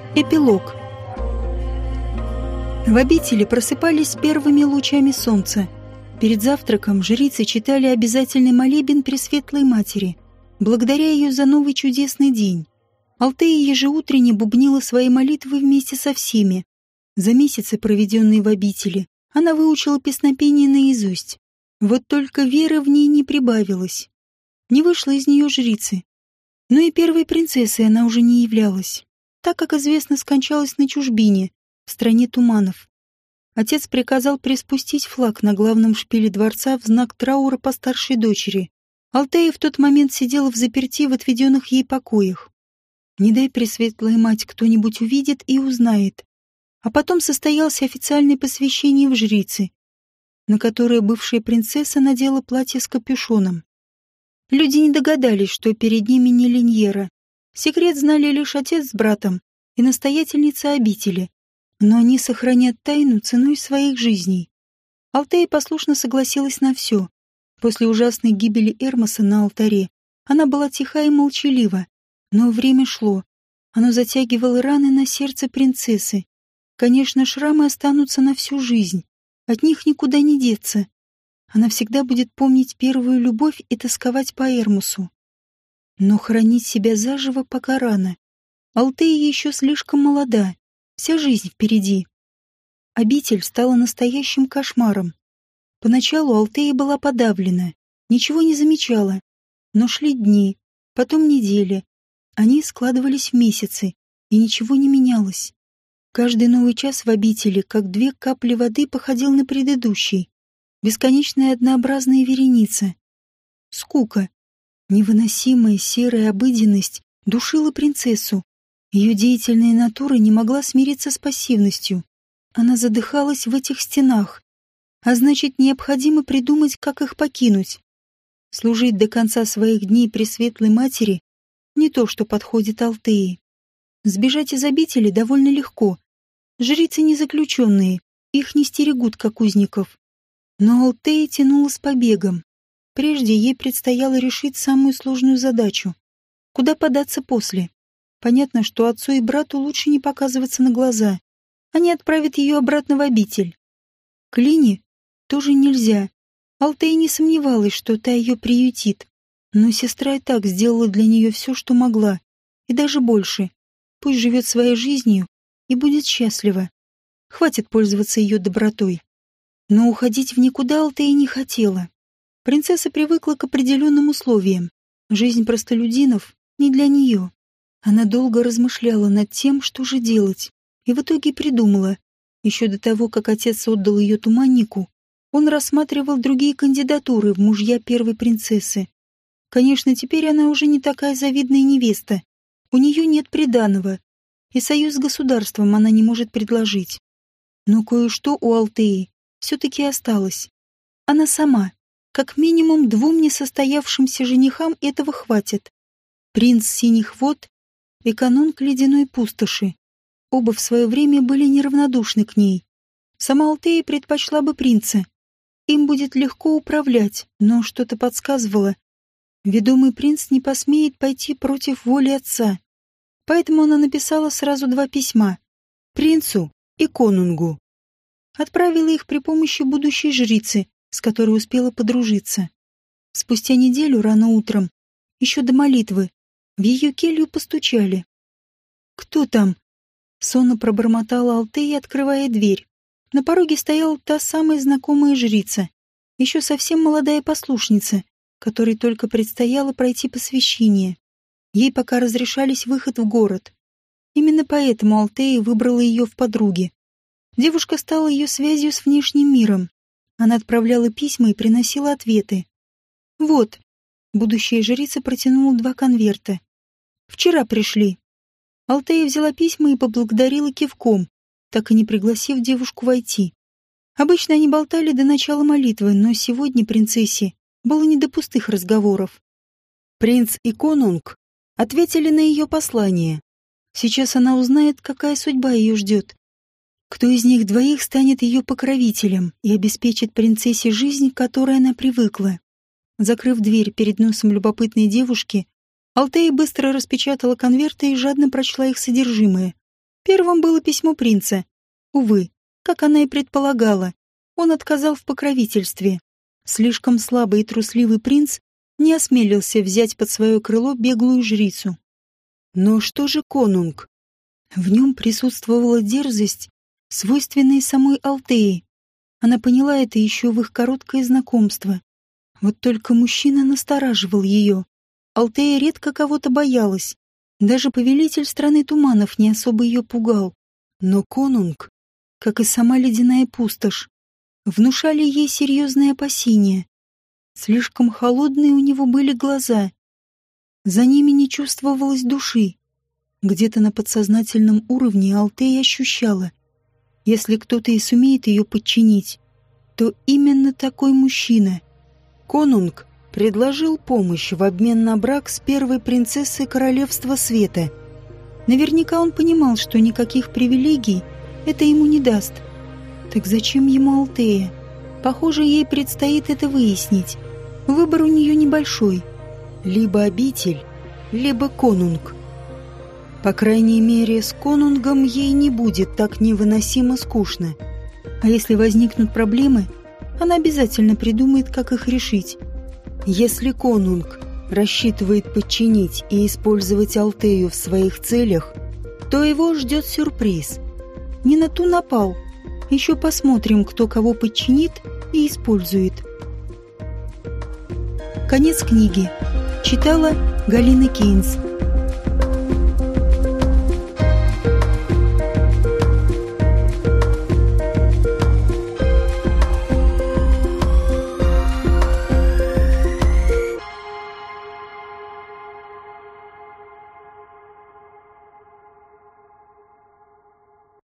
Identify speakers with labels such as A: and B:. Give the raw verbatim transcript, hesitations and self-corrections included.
A: Эпилог. В обители просыпались с первыми лучами солнца. Перед завтраком жрицы читали обязательный молебен Пресветлой Матери, благодаря ее за новый чудесный день. Алтея ежеутренне бубнила свои молитвы вместе со всеми. За месяцы, проведенные в обители, она выучила песнопение наизусть. Вот только веры в ней не прибавилось. Не вышла из нее жрицы. Но и первой принцессой она уже не являлась, так как известно, скончалась на чужбине, в стране туманов. Отец приказал приспустить флаг на главном шпиле дворца в знак траура по старшей дочери. Алтея в тот момент сидела взаперти в отведенных ей покоях. Не дай Пресветлая Мать кто-нибудь увидит и узнает. А потом состоялось официальное посвящение в жрицы, на которое бывшая принцесса надела платье с капюшоном. Люди не догадались, что перед ними не Линьера. Секрет знали лишь отец с братом и настоятельница обители, но они сохранят тайну ценой своих жизней. Алтея послушно согласилась на все. После ужасной гибели Эрмоса на алтаре она была тиха и молчалива, но время шло. Оно затягивало раны на сердце принцессы. Конечно, шрамы останутся на всю жизнь. От них никуда не деться. Она всегда будет помнить первую любовь и тосковать по Эрмусу. Но хранить себя заживо пока рано. Алтея еще слишком молода, вся жизнь впереди. Обитель стала настоящим кошмаром. Поначалу Алтея была подавлена, ничего не замечала. Но шли дни, потом недели. Они складывались в месяцы, и ничего не менялось. Каждый новый час в обители, как две капли воды, походил на предыдущий. Бесконечная однообразная вереница. Скука. Невыносимая серая обыденность душила принцессу. Ее деятельная натура не могла смириться с пассивностью. Она задыхалась в этих стенах. А значит, необходимо придумать, как их покинуть. Служить до конца своих дней Пресветлой Матери — не то, что подходит Алтее. Сбежать из обители довольно легко. Жрицы не заключенные, их не стерегут, как узников. Но Алтея тянула с побегом. Прежде ей предстояло решить самую сложную задачу. Куда податься после? Понятно, что отцу и брату лучше не показываться на глаза. Они отправят ее обратно в обитель. К Лине тоже нельзя. Алтея не сомневалась, что та ее приютит. Но сестра и так сделала для нее все, что могла. И даже больше. Пусть живет своей жизнью и будет счастлива. Хватит пользоваться ее добротой. Но уходить в никуда Алтея не хотела. Принцесса привыкла к определенным условиям. Жизнь простолюдинов не для нее. Она долго размышляла над тем, что же делать, и в итоге придумала. Еще до того, как отец отдал ее туманнику, он рассматривал другие кандидатуры в мужья первой принцессы. Конечно, теперь она уже не такая завидная невеста. У нее нет приданого, и союз с государством она не может предложить. Но кое-что у Алтеи все-таки осталось. Она сама. Как минимум двум несостоявшимся женихам этого хватит. Принц Синих Вод и канунг Ледяной Пустоши. Оба в свое время были неравнодушны к ней. Сама Алтея предпочла бы принца. Им будет легко управлять, но что-то подсказывало. Ведомый принц не посмеет пойти против воли отца. Поэтому она написала сразу два письма. Принцу и конунгу. Отправила их при помощи будущей жрицы, с которой успела подружиться. Спустя неделю рано утром, еще до молитвы, в ее келью постучали. «Кто там?» — сонно пробормотала Алтея, открывая дверь. На пороге стояла та самая знакомая жрица, еще совсем молодая послушница, которой только предстояло пройти посвящение. Ей пока разрешались выход в город. Именно поэтому Алтея выбрала ее в подруги. Девушка стала ее связью с внешним миром. Она отправляла письма и приносила ответы. Вот, будущая жрица протянула два конверта. Вчера пришли. Алтея взяла письма и поблагодарила кивком, так и не пригласив девушку войти. Обычно они болтали до начала молитвы, но сегодня принцессе было не до пустых разговоров. Принц и конунг ответили на ее послание. Сейчас она узнает, какая судьба ее ждет. Кто из них двоих станет ее покровителем и обеспечит принцессе жизнь, к которой она привыкла. Закрыв дверь перед носом любопытной девушки, Алтея быстро распечатала конверты и жадно прочла их содержимое. Первым было письмо принца. Увы, как она и предполагала, он отказал в покровительстве. Слишком слабый и трусливый принц не осмелился взять под свое крыло беглую жрицу. Но что же конунг? В нем присутствовала дерзость, свойственная самой Алтее. Она поняла это еще в их короткое знакомство. Вот только мужчина настораживал ее. Алтея редко кого-то боялась. Даже повелитель страны туманов не особо ее пугал. Но конунг, как и сама ледяная пустошь, внушали ей серьезные опасения. Слишком холодные у него были глаза. За ними не чувствовалось души. Где-то на подсознательном уровне Алтея ощущала, если кто-то и сумеет ее подчинить, то именно такой мужчина. Конунг предложил помощь в обмен на брак с первой принцессой Королевства Света. Наверняка он понимал, что никаких привилегий это ему не даст. Так зачем ему Алтея? Похоже, ей предстоит это выяснить. Выбор у нее небольшой. Либо обитель, либо конунг. По крайней мере, с конунгом ей не будет так невыносимо скучно. А если возникнут проблемы, она обязательно придумает, как их решить. Если конунг рассчитывает подчинить и использовать Алтею в своих целях, то его ждет сюрприз. Не на ту напал. Еще посмотрим, кто кого подчинит и использует. Конец книги. Читала Галина Кейнс.